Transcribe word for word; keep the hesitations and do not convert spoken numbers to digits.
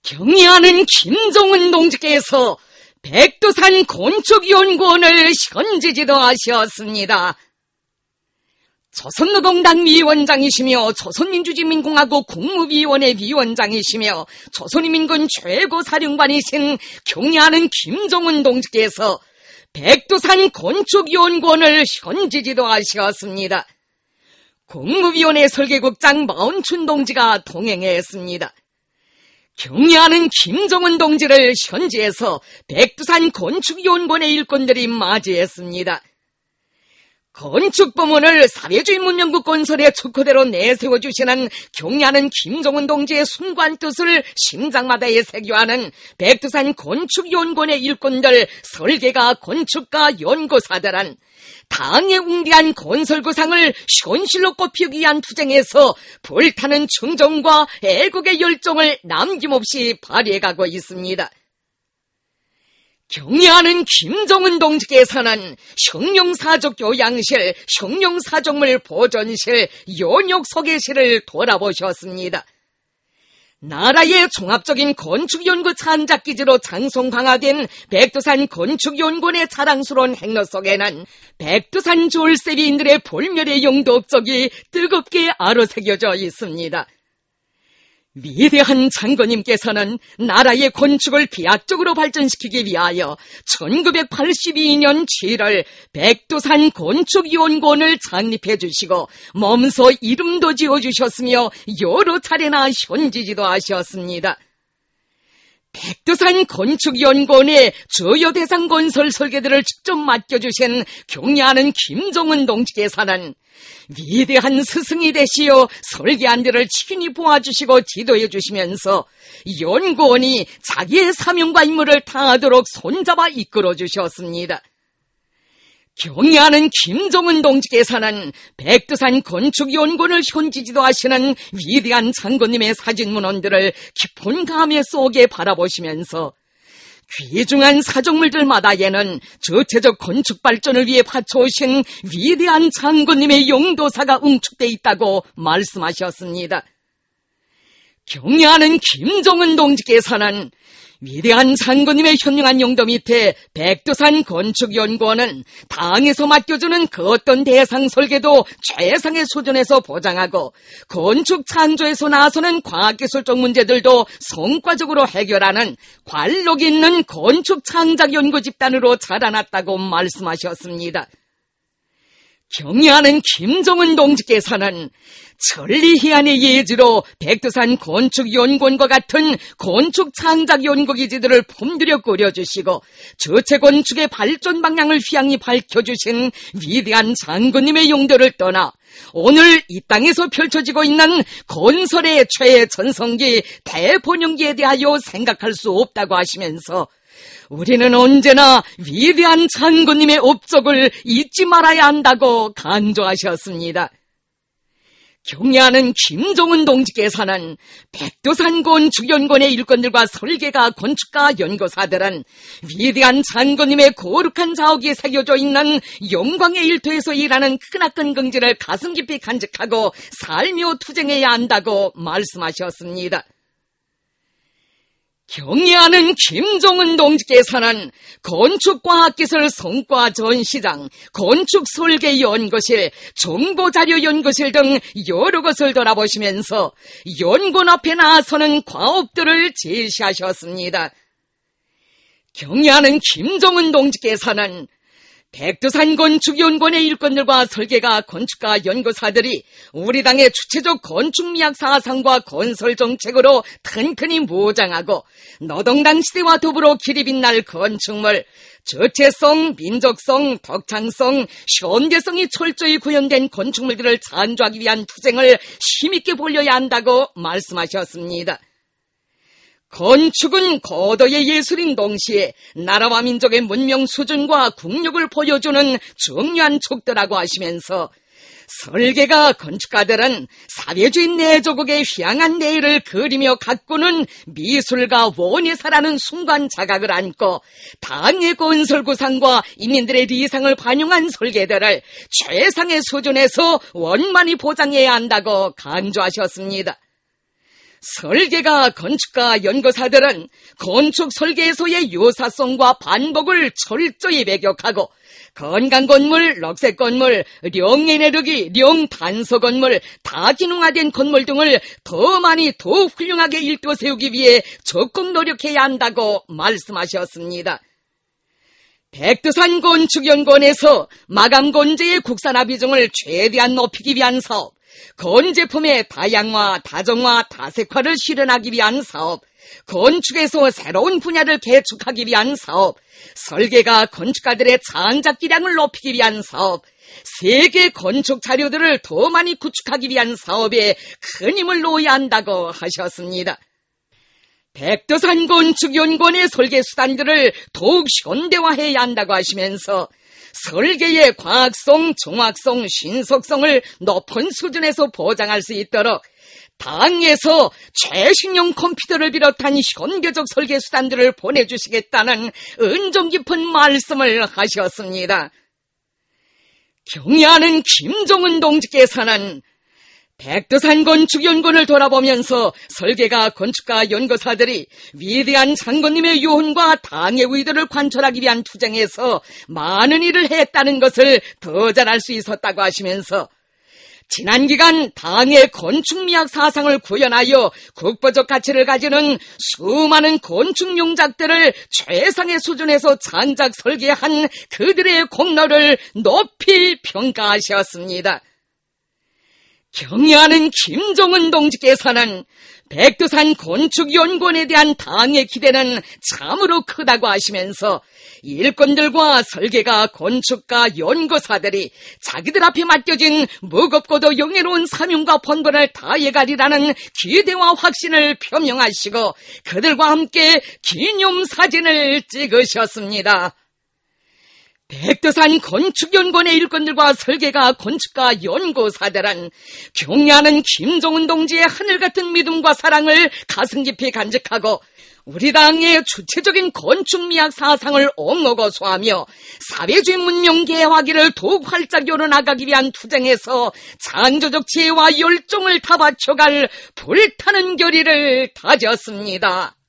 경의하는 김종은 동지께서 백두산 건축연구원을 현지지도하셨습니다. 조선노동당 위원장이시며 조선민주주의민공화국 국무위원회 위원장이시며 조선인민군 최고사령관이신 경의하는 김종은 동지께서 백두산 건축연구원을 현지지도하셨습니다. 국무위원회 설계국장 마운춘 동지가 동행했습니다. 경의하는 김종은 동지를 현지에서 백두산 건축연구원의 일꾼들이 맞이했습니다. 건축부문을 사회주의 문명국 건설의 척호대로 내세워주시는 경의하는 김종은 동지의 숭고한 뜻을 심장마다에 새겨하는 백두산 건축연구원의 일꾼들, 설계가, 건축가, 연구사들은 당의 웅대한 건설구상을 현실로 꼽히기 위한 투쟁에서 불타는 충정과 애국의 열정을 남김없이 발휘해가고 있습니다. 경의하는 김종은 동지께서는 혁명사적 교양실, 혁명사적물 보존실, 연역소개실을 돌아보셨습니다. 나라의 종합적인 건축연구 창작기지로 장성 강화된 백두산 건축연구원의 자랑스러운 행로 속에는 백두산 졸세비인들의 볼멸의 용도 업적이 뜨겁게 아로새겨져 있습니다. 위대한 장군님께서는 나라의 건축을 비약적으로 발전시키기 위하여 천구백팔십이 년 칠월 백두산 건축연구원을 창립해 주시고 몸소 이름도 지어주셨으며 여러 차례나 현지지도 하셨습니다. 백두산 건축연구원의 주요 대상 건설 설계들을 직접 맡겨주신 경의하는 김종은 동지께서는 위대한 스승이 되시어 설계안들을 친히 보아주시고 지도해 주시면서 연구원이 자기의 사명과 임무를 다하도록 손잡아 이끌어 주셨습니다. 경의하는 김종은 동지께서는 백두산 건축연구원을 현지지도하시는 위대한 장군님의 사진문헌들을 깊은 감회 속에 바라보시면서 귀중한 사적물들마다에는 저체적 건축 발전을 위해 바쳐오신 위대한 장군님의 용도사가 응축되어 있다고 말씀하셨습니다. 경의하는 김종은 동지께서는 위대한 장군님의 현명한 용도 밑에 백두산 건축연구원은 당에서 맡겨주는 그 어떤 대상 설계도 최상의 수준에서 보장하고 건축 창조에서 나서는 과학기술적 문제들도 성과적으로 해결하는 관록 있는 건축 창작 연구 집단으로 자라났다고 말씀하셨습니다. 경의하는 김종은 동지께서는 천리희한의 예지로 백두산 건축연구원과 같은 건축 창작 연구기지들을 품들여 꾸려주시고 저체 건축의 발전 방향을 휘황히 밝혀주신 위대한 장군님의 용도를 떠나 오늘 이 땅에서 펼쳐지고 있는 건설의 최전성기 대본영기에 대하여 생각할 수 없다고 하시면서 우리는 언제나 위대한 장군님의 업적을 잊지 말아야 한다고 강조하셨습니다. 경의하는 김종은 동지께서는 백두산 건축연구원의 일꾼들과 설계가, 건축가, 연구사들은 위대한 장군님의 거룩한 자옥이 새겨져 있는 영광의 일터에서 일하는 크나큰 긍지를 가슴 깊이 간직하고 살며 투쟁해야 한다고 말씀하셨습니다. 경의하는 김종은 동지께서는 건축과학기술 성과전시장, 건축설계연구실, 정보자료연구실 등 여러 것을 돌아보시면서 연구원 앞에 나서는 과업들을 제시하셨습니다. 경의하는 김종은 동지께서는 백두산 건축연구원의 일꾼들과 설계가, 건축가, 연구사들이 우리 당의 주체적 건축미학 사상과 건설 정책으로 튼튼히 무장하고 노동당 시대와 더불어 길이 빛날 건축물, 저체성, 민족성, 덕창성, 현대성이 철저히 구현된 건축물들을 창조하기 위한 투쟁을 힘있게 벌여야 한다고 말씀하셨습니다. 건축은 고도의 예술인 동시에 나라와 민족의 문명 수준과 국력을 보여주는 중요한 촉도라고 하시면서 설계가, 건축가들은 사회주의 내조국의 휘황한 내일을 그리며 가꾸는 미술가 원예사라는 순간 자각을 안고 당의 건설구상과 인민들의 리상을 반영한 설계들을 최상의 수준에서 원만히 보장해야 한다고 강조하셨습니다. 설계가 건축가 연구사들은 건축 설계에서의 유사성과 반복을 철저히 배격하고 건강건물, 럭색건물, 령에네르기, 령단서건물, 다기능화된 건물 등을 더 많이 더 훌륭하게 일도 세우기 위해 적극 노력해야 한다고 말씀하셨습니다. 백두산 건축연구원에서 마감 건재의 국산화 비중을 최대한 높이기 위한 사업, 건제품의 다양화, 다정화, 다색화를 실현하기 위한 사업, 건축에서 새로운 분야를 개척하기 위한 사업, 설계가 건축가들의 창작기량을 높이기 위한 사업, 세계 건축 자료들을 더 많이 구축하기 위한 사업에 큰 힘을 놓아야 한다고 하셨습니다. 백두산 건축연구원의 설계 수단들을 더욱 현대화해야 한다고 하시면서 설계의 과학성, 정확성, 신속성을 높은 수준에서 보장할 수 있도록 당에서 최신형 컴퓨터를 비롯한 현대적 설계 수단들을 보내주시겠다는 은종 깊은 말씀을 하셨습니다. 경의하는 김종은 동지께서는 백두산 건축연구원을 돌아보면서 설계가 건축가 연구사들이 위대한 장군님의 유언과 당의 의도를 관철하기 위한 투쟁에서 많은 일을 했다는 것을 더 잘 알 수 있었다고 하시면서 지난 기간 당의 건축미학 사상을 구현하여 국보적 가치를 가지는 수많은 건축 용작들을 최상의 수준에서 창작 설계한 그들의功勞를 높이 평가하셨습니다. 경의하는 김종은 동지께서는 백두산 건축연구원에 대한 당의 기대는 참으로 크다고 하시면서 일꾼들과 설계가, 건축가, 연구사들이 자기들 앞에 맡겨진 무겁고도 영예로운 사명과 본분을 다해가리라는 기대와 확신을 표명하시고 그들과 함께 기념사진을 찍으셨습니다. 백두산 건축연구원의 일꾼들과 설계가, 건축가, 연구사들은 경의하는 김종은 동지의 하늘같은 믿음과 사랑을 가슴 깊이 간직하고 우리 당의 주체적인 건축미학 사상을 옹호고 소하며 사회주의 문명 개화기를 더욱 활짝 열어나가기 위한 투쟁에서 창조적 지혜와 열정을 다 바쳐갈 불타는 결의를 다졌습니다.